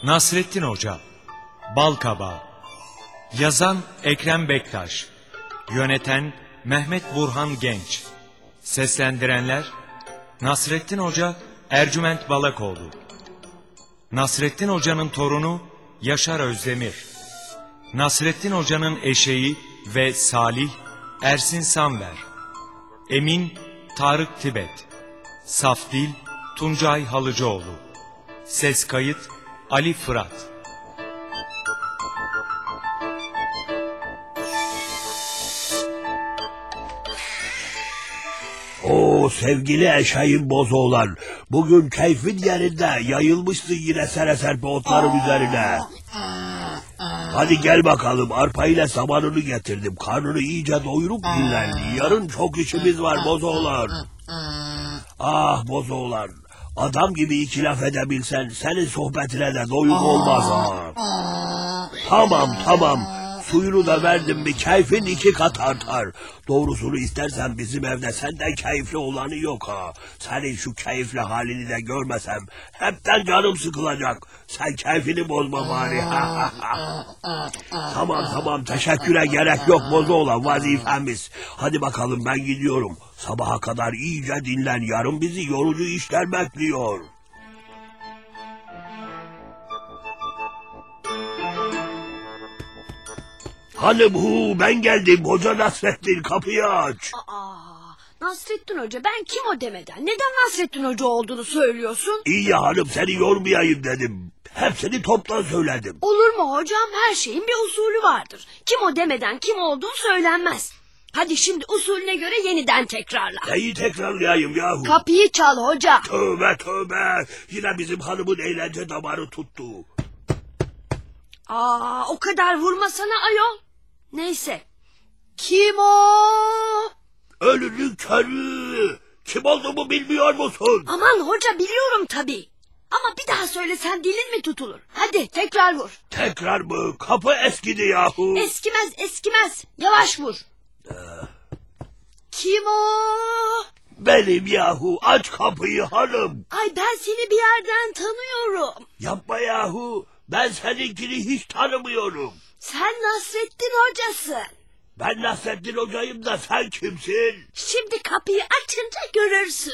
Nasrettin Hoca, Balkabağı. Yazan Ekrem Bektaş. Yöneten Mehmet Burhan Genç. Seslendirenler Nasrettin Hoca, Ercüment Balakoğlu. Nasrettin Hoca'nın torunu Yaşar Özdemir. Nasrettin Hoca'nın eşeği ve Salih Ersin Samver. Emin Tarık Tibet. Safdil Tuncay Halıcıoğlu. Ses kayıt Ali Fırat. Oo sevgili eşeğim Bozoğlan, bugün keyfin yerinde, yayılmışsın yine sereserpe otların üzerine. Hadi gel bakalım, arpa ile samanını getirdim, karnını iyice doyurup dinlen, yarın çok işimiz var Bozoğlan. Ah Bozoğlan, adam gibi iki laf edebilsen senin sohbetine de doyum olmaz ha. Tamam. Suyunu da verdim mi keyfin iki kat artar. Doğrusunu istersen bizim evde senden keyifli olanı yok ha. Senin şu keyifli halini de görmesem hepten canım sıkılacak. Sen keyfini bozma bari. Tamam teşekküre gerek yok Bozoğlan, vazifemiz. Hadi bakalım ben gidiyorum. Sabaha kadar iyice dinlen, yarın bizi yorucu işler bekliyor. Hanım ben geldim, Hoca Nasrettin, kapıyı aç. Nasrettin Hoca, ben kim o demeden neden Nasrettin Hoca olduğunu söylüyorsun? İyi ya hanım, seni yormayayım dedim. Hepsini toptan söyledim. Olur mu hocam, her şeyin bir usulü vardır. Kim o demeden kim olduğunu söylenmez. Hadi şimdi usulüne göre yeniden tekrarla. Neyi tekrarlayayım yahu? Kapıyı çal hoca. Tövbe, yine bizim hanımın eğlence damarı tuttu. O kadar vurmasana ayol. Neyse. Kim o? Ölünün körü. Kim olduğumu bilmiyor musun? Aman hoca, biliyorum tabii. Ama bir daha söylesen dilin mi tutulur? Hadi tekrar vur. Tekrar mı? Kapı eskidi yahu. Eskimez. Yavaş vur. Kim o? Benim yahu, aç kapıyı hanım. Ay, ben seni bir yerden tanıyorum. Yapma yahu, ben seninkini hiç tanımıyorum. Sen Nasrettin Hocasın. Ben Nasrettin Hocayım da sen kimsin? Şimdi kapıyı açınca görürsün.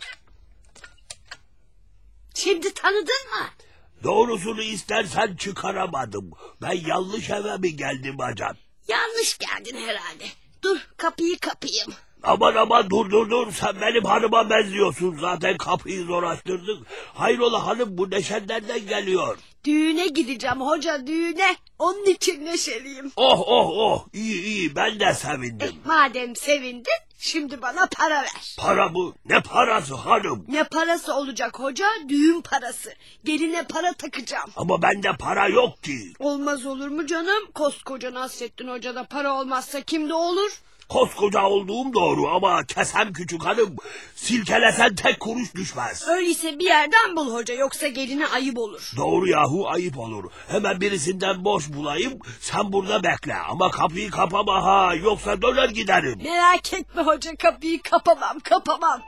Şimdi tanıdın mı? Doğrusunu istersen çıkaramadım. Ben yanlış eve mi geldim acaba? Yanlış geldin herhalde. Dur, kapıyı kapayım. Aman dur, sen benim hanıma benziyorsun, zaten kapıyı zor açtırdık. Hayrola hanım, bu neşen nereden geliyor? Düğüne gideceğim hoca, düğüne. Onun için neşeliyim. Oh, iyi, ben de sevindim. Madem sevindin, şimdi bana para ver. Para mı? Ne parası hanım? Ne parası olacak hoca? Düğün parası. Geline para takacağım. Ama bende para yok ki. Olmaz olur mu canım? Koskoca Nasrettin Hoca'da para olmazsa kimde olur? Koskoca olduğum doğru ama kesem küçük hanım. Silkelesen tek kuruş düşmez. Öyleyse bir yerden bul hoca, yoksa geline ayıp olur. Doğru yahu, ayıp olur. Hemen birisinden boş bulayım, sen burada bekle. Ama kapıyı kapama ha, yoksa döner giderim. Merak etme hoca, kapıyı kapamam.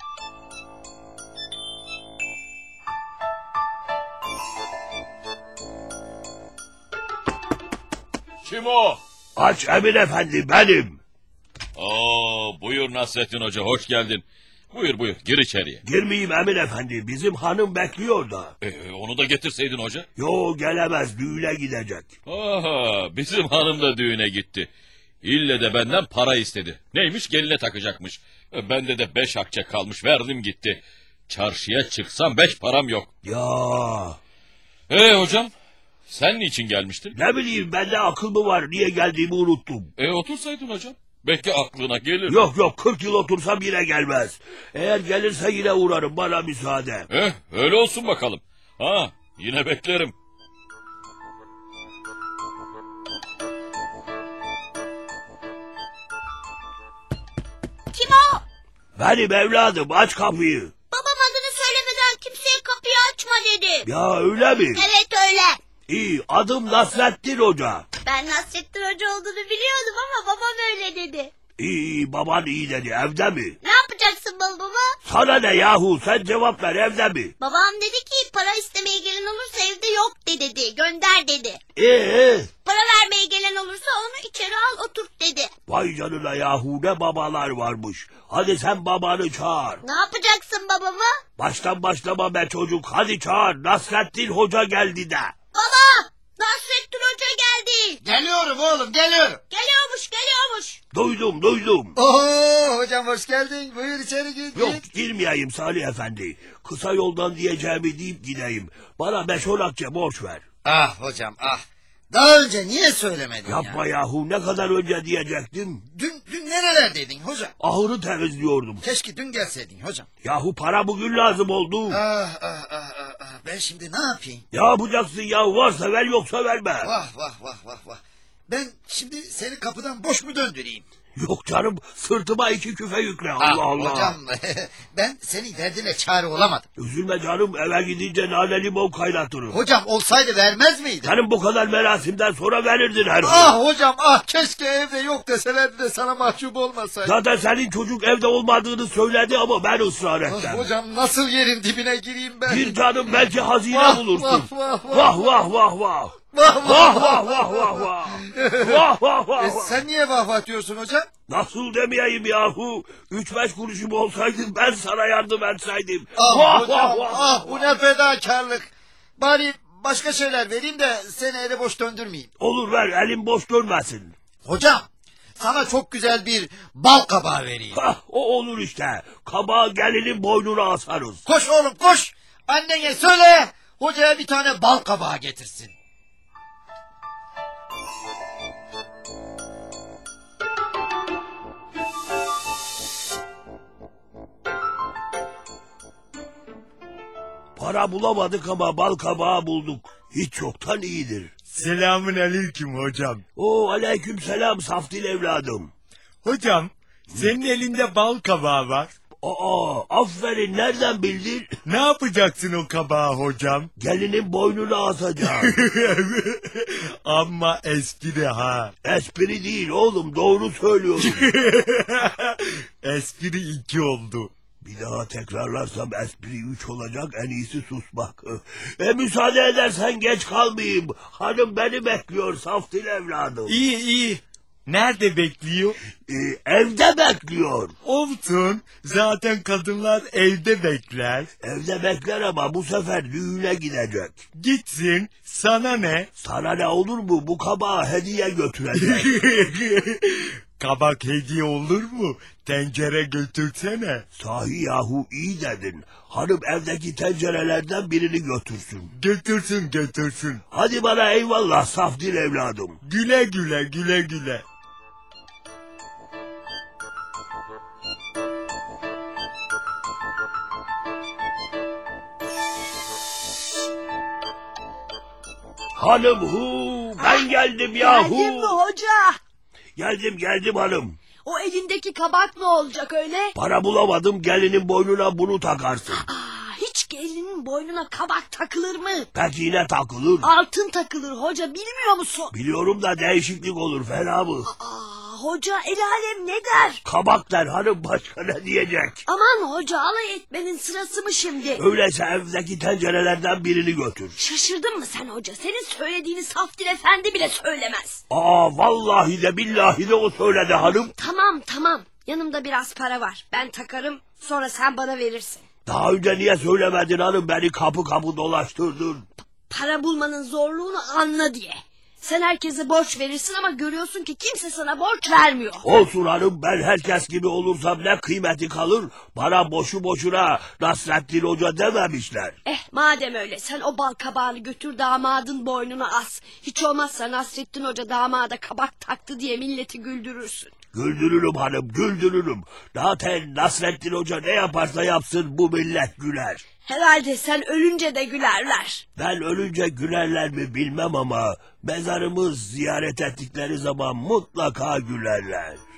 Kim o? Aç Emin Efendi, benim. Buyur Nasrettin Hoca, hoş geldin. Buyur, gir içeriye. Girmeyeyim Emin Efendi, bizim hanım bekliyor da. Onu da getirseydin hoca. Yo, gelemez, düğüne gidecek. Bizim hanım da düğüne gitti. İlle de benden para istedi. Neymiş, geline takacakmış. Bende de 5 akçe kalmış, verdim gitti. Çarşıya çıksam 5 param yok. Ya. Hocam, sen niçin gelmiştin? Ne bileyim, bende akıl mı var, niye geldiğimi unuttum. Otursaydın hocam. Belki aklına gelir. Yok, 40 yıl otursam yine gelmez. Eğer gelirse yine uğrarım, bana müsaade. Öyle olsun bakalım. Yine beklerim. Kim o? Benim evladım, aç kapıyı. Babam adını söylemeden kimseye kapıyı açma dedi. Ya öyle mi? Evet öyle. İyi, adım Nasrettin Hoca. Ben Nasrettin Hoca olduğunu biliyordum ama babam öyle dedi. İyi, baban iyi dedi, evde mi? Ne yapacaksın babama? Sana ne yahu, sen cevap ver, evde mi? Babam dedi ki para istemeye gelen olursa evde yok dedi. Gönder dedi. Para vermeye gelen olursa onu içeri al oturt dedi. Vay canına yahu, ne babalar varmış. Hadi sen babanı çağır. Ne yapacaksın babamı? Baştan başlama be çocuk, hadi çağır. Nasrettin Hoca geldi de. Baba! Nasrettin Hoca geldi. Geliyorum oğlum, geliyorum. Geliyormuş. Duydum. Oo hocam hoş geldin. Buyur içeri gir. Yok, girmeyeyim Salih Efendi. Kısa yoldan diyeceğimi deyip gideyim. Bana 5-10 akçe borç ver. Ah hocam ah. Daha önce niye söylemedin Yapma ya? yahu, ne kadar önce diyecektim. Dün nerelerdeydin hocam? Ahırı temizliyordum. Keşke dün gelseydin hocam. Yahu para bugün lazım oldu. Ben şimdi ne yapayım? Ne yapacaksın ya, varsa ver yoksa verme. Vah. Ben şimdi seni kapıdan boş mu döndüreyim? Yok canım, sırtıma 2 küfe yükle, Allah Allah. Hocam ben senin derdine çare olamadım. Üzülme canım, eve gidince nane limon kaynatırım. Hocam olsaydı vermez miydin? Canım bu kadar merasimden sonra verirdin her gün. Hocam keşke evde yok deselerdi de sana mahcup olmasaydı. Zaten senin çocuk evde olmadığını söyledi ama ben ısrar ettim. Hocam nasıl yerin dibine gireyim ben? Bir canım, belki hazine Vah, bulursun. vah. Vah. Sen niye vah diyorsun hocam? Nasıl demeyeyim yahu? 3-5 kuruşum olsaydı ben sana yardım etseydim. Hocam bu ne fedakarlık. Bari başka şeyler vereyim de seni ele boş döndürmeyeyim. Olur, ver, elim boş dönmesin. Hocam sana çok güzel bir bal kabağı vereyim. O olur işte. Kabağı gelinin boynuna asarız. Koş oğlum koş. Annene söyle hocaya bir tane bal kabağı getirsin. Para bulamadık ama bal kabağı bulduk. Hiç yoktan iyidir. Selamün aleyküm hocam. Aleyküm selam Safdil evladım. Hocam, senin elinde bal kabağı var. Aferin, nereden bildin? Ne yapacaksın o kabağı hocam? Gelinin boynuna asacağım. Ama espri ha. Espri değil oğlum, doğru söylüyorum. Espri 2 oldu. Bir daha tekrarlarsam espri 3 olacak, en iyisi susmak. Müsaade edersen geç kalmayayım. Hanım beni bekliyor Safdil evladım. İyi. Nerede bekliyor? Evde bekliyor. Olsun. Zaten kadınlar evde bekler. Evde bekler ama bu sefer düğüne gidecek. Gitsin. Sana ne? Sana ne olur mu, bu kabağı hediye götürecek. Kabak hediye olur mu? Tencere götürsene. Sahi yahu, iyi dedin. Hanım evdeki tencerelerden birini götürsün. Götürsün. Hadi bana eyvallah Safdil evladım. Güle güle. Hanım ben geldim yahu. Geldin mi hoca? Geldim hanım. O elindeki kabak ne olacak öyle? Para bulamadım, gelinin boynuna bunu takarsın. Hiç gelinin boynuna kabak takılır mı? Peki yine takılır. Altın takılır hoca, bilmiyor musun? Biliyorum da değişiklik olur, fena mı? Hoca el alem ne der? Kabak der hanım, başka ne diyecek? Aman hoca, alay etmenin sırası mı şimdi? Öyleyse evdeki tencerelerden birini götür. Şaşırdın mı sen hoca? Senin söylediğini Safdil Efendi bile söylemez. Vallahi de billahi de o söyledi hanım. Tamam. Yanımda biraz para var. Ben takarım, sonra sen bana verirsin. Daha önce niye söylemedin hanım, beni kapı kapı dolaştırdın. Para bulmanın zorluğunu anla diye. Sen herkese borç verirsin ama görüyorsun ki kimse sana borç vermiyor. Olsun hanım, ben herkes gibi olursam ne kıymeti kalır? Bana boşu boşuna Nasrettin Hoca dememişler. Madem öyle, sen o bal kabağını götür damadın boynuna as. Hiç olmazsa Nasrettin Hoca damada kabak taktı diye milleti güldürürsün. Güldürürüm hanım, güldürürüm. Zaten Nasrettin Hoca ne yaparsa yapsın bu millet güler. Herhalde sen ölünce de gülerler. Ben ölünce gülerler mi bilmem ama mezarımız ziyaret ettikleri zaman mutlaka gülerler.